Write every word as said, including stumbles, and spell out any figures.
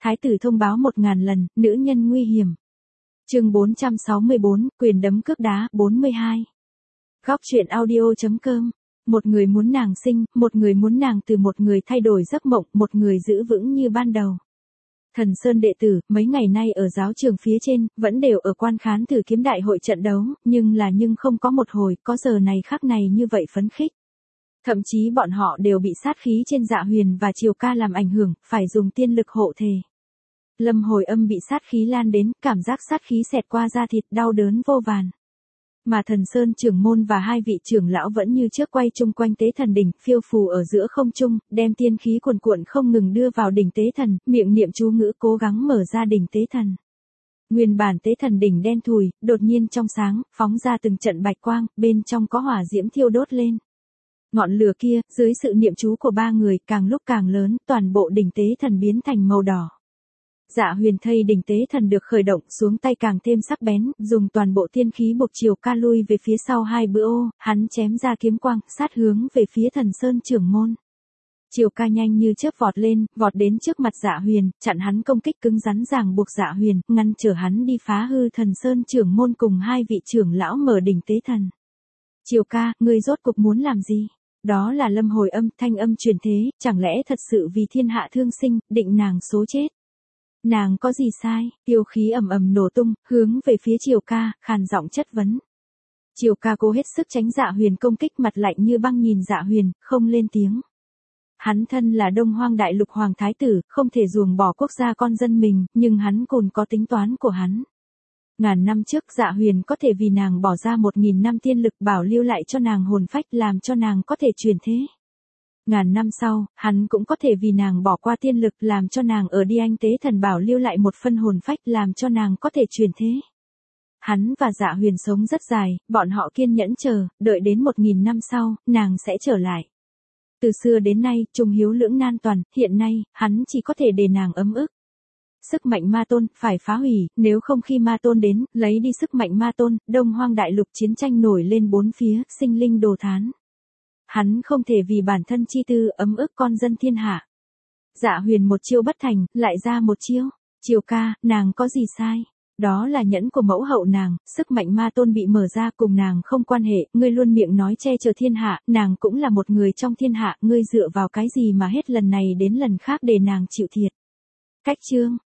Thái tử thông báo một ngàn lần, nữ nhân nguy hiểm. Chương bốn trăm sáu mươi bốn, quyền đấm cước đá, bốn mươi hai. Góc truyện audio.com. Một người muốn nàng sinh, một người muốn nàng từ một người thay đổi giấc mộng, một người giữ vững như ban đầu. Thần Sơn đệ tử, mấy ngày nay ở giáo trường phía trên, vẫn đều ở quan khán thử kiếm đại hội trận đấu, nhưng là nhưng không có một hồi, có giờ này khắc này như vậy phấn khích. Thậm chí bọn họ đều bị sát khí trên Dạ Huyền và Triều Ca làm ảnh hưởng, phải dùng tiên lực hộ thể. Lâm Hồi Âm bị sát khí lan đến, cảm giác sát khí xẹt qua da thịt, đau đớn vô vàn. Mà Thần Sơn trưởng môn và hai vị trưởng lão vẫn như trước quay chung quanh tế thần đỉnh, phiêu phù ở giữa không trung, đem tiên khí cuồn cuộn không ngừng đưa vào đỉnh tế thần, miệng niệm chú ngữ cố gắng mở ra đỉnh tế thần. Nguyên bản tế thần đỉnh đen thùi, đột nhiên trong sáng, phóng ra từng trận bạch quang, bên trong có hỏa diễm thiêu đốt lên. Ngọn lửa kia, dưới sự niệm chú của ba người, càng lúc càng lớn, toàn bộ đỉnh tế thần biến thành màu đỏ. Dạ Huyền thây đỉnh tế thần được khởi động, xuống tay càng thêm sắc bén, dùng toàn bộ tiên khí buộc Triều Ca lui về phía sau hai bữa ô, hắn chém ra kiếm quang, sát hướng về phía Thần Sơn trưởng môn. Triều Ca nhanh như chớp vọt lên, vọt đến trước mặt Dạ Huyền, chặn hắn công kích cứng rắn ràng buộc Dạ Huyền, ngăn trở hắn đi phá hư Thần Sơn trưởng môn cùng hai vị trưởng lão mở đỉnh tế thần. Triều Ca, ngươi rốt cục muốn làm gì? Đó là Lâm Hồi Âm, thanh âm truyền thế, chẳng lẽ thật sự vì thiên hạ thương sinh, định nàng số chết? Nàng có gì sai? Tiêu khí ầm ầm nổ tung, hướng về phía Triều Ca, khàn giọng chất vấn. Triều Ca cố hết sức tránh Dạ Huyền công kích, mặt lạnh như băng nhìn Dạ Huyền, không lên tiếng. Hắn thân là Đông Hoang Đại Lục Hoàng Thái tử, không thể ruồng bỏ quốc gia con dân mình, nhưng hắn còn có tính toán của hắn. Ngàn năm trước Dạ Huyền có thể vì nàng bỏ ra một nghìn năm tiên lực bảo lưu lại cho nàng hồn phách, làm cho nàng có thể truyền thế. Ngàn năm sau, hắn cũng có thể vì nàng bỏ qua tiên lực, làm cho nàng ở đi anh tế thần bảo lưu lại một phân hồn phách, làm cho nàng có thể truyền thế. Hắn và Dạ Huyền sống rất dài, bọn họ kiên nhẫn chờ, đợi đến một nghìn năm sau, nàng sẽ trở lại. Từ xưa đến nay, trung hiếu lưỡng nan toàn, hiện nay, hắn chỉ có thể để nàng ấm ức. Sức mạnh ma tôn, phải phá hủy, nếu không khi ma tôn đến, lấy đi sức mạnh ma tôn, Đông Hoang Đại Lục chiến tranh nổi lên bốn phía, sinh linh đồ thán. Hắn không thể vì bản thân chi tư ấm ức con dân thiên hạ. Dạ Huyền một chiêu bất thành, lại ra một chiêu. Triều Ca, nàng có gì sai? Đó là nhẫn của mẫu hậu nàng, sức mạnh ma tôn bị mở ra, cùng nàng không quan hệ, ngươi luôn miệng nói che chở thiên hạ, nàng cũng là một người trong thiên hạ, ngươi dựa vào cái gì mà hết lần này đến lần khác để nàng chịu thiệt. Cách chương,